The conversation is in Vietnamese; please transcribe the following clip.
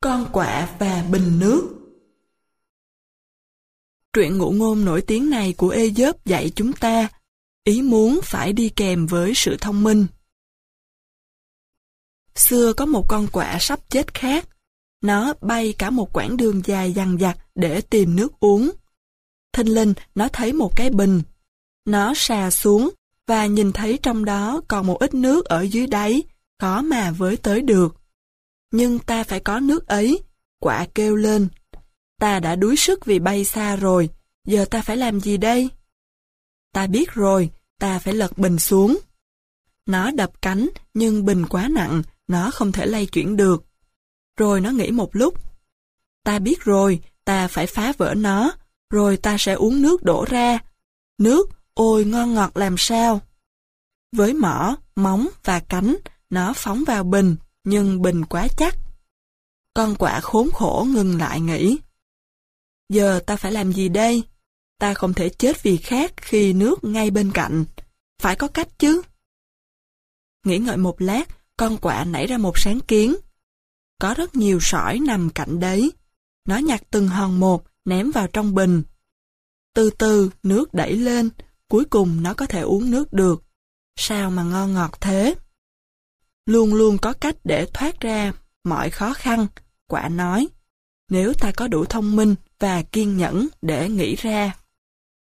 Con quạ và bình nước. Truyện ngụ ngôn nổi tiếng này của Aesop dạy chúng ta, ý muốn phải đi kèm với sự thông minh. Xưa có một con quạ sắp chết khát. Nó bay cả một quãng đường dài dằng dặc để tìm nước uống. Thình lình nó thấy một cái bình. Nó sà xuống và nhìn thấy trong đó còn một ít nước ở dưới đáy, khó mà với tới được. Nhưng ta phải có nước ấy, quạ kêu lên. Ta đã đuối sức vì bay xa rồi, giờ ta phải làm gì đây? Ta biết rồi, ta phải lật bình xuống. Nó đập cánh, nhưng bình quá nặng, nó không thể lay chuyển được. Rồi nó nghĩ một lúc. Ta biết rồi, ta phải phá vỡ nó, rồi ta sẽ uống nước đổ ra. Nước, ôi ngon ngọt làm sao? Với mỏ, móng và cánh, nó phóng vào bình, nhưng bình quá chắc. Con quạ khốn khổ ngừng lại nghĩ. Giờ ta phải làm gì đây? Ta không thể chết vì khát khi nước ngay bên cạnh. Phải có cách chứ. Nghĩ ngợi một lát, con quạ nảy ra một sáng kiến. Có rất nhiều sỏi nằm cạnh đấy. Nó nhặt từng hòn một, ném vào trong bình. Từ từ, nước đẩy lên, cuối cùng nó có thể uống nước được. Sao mà ngon ngọt thế? Luôn luôn có cách để thoát ra mọi khó khăn, quạ nói. Nếu ta có đủ thông minh và kiên nhẫn để nghĩ ra.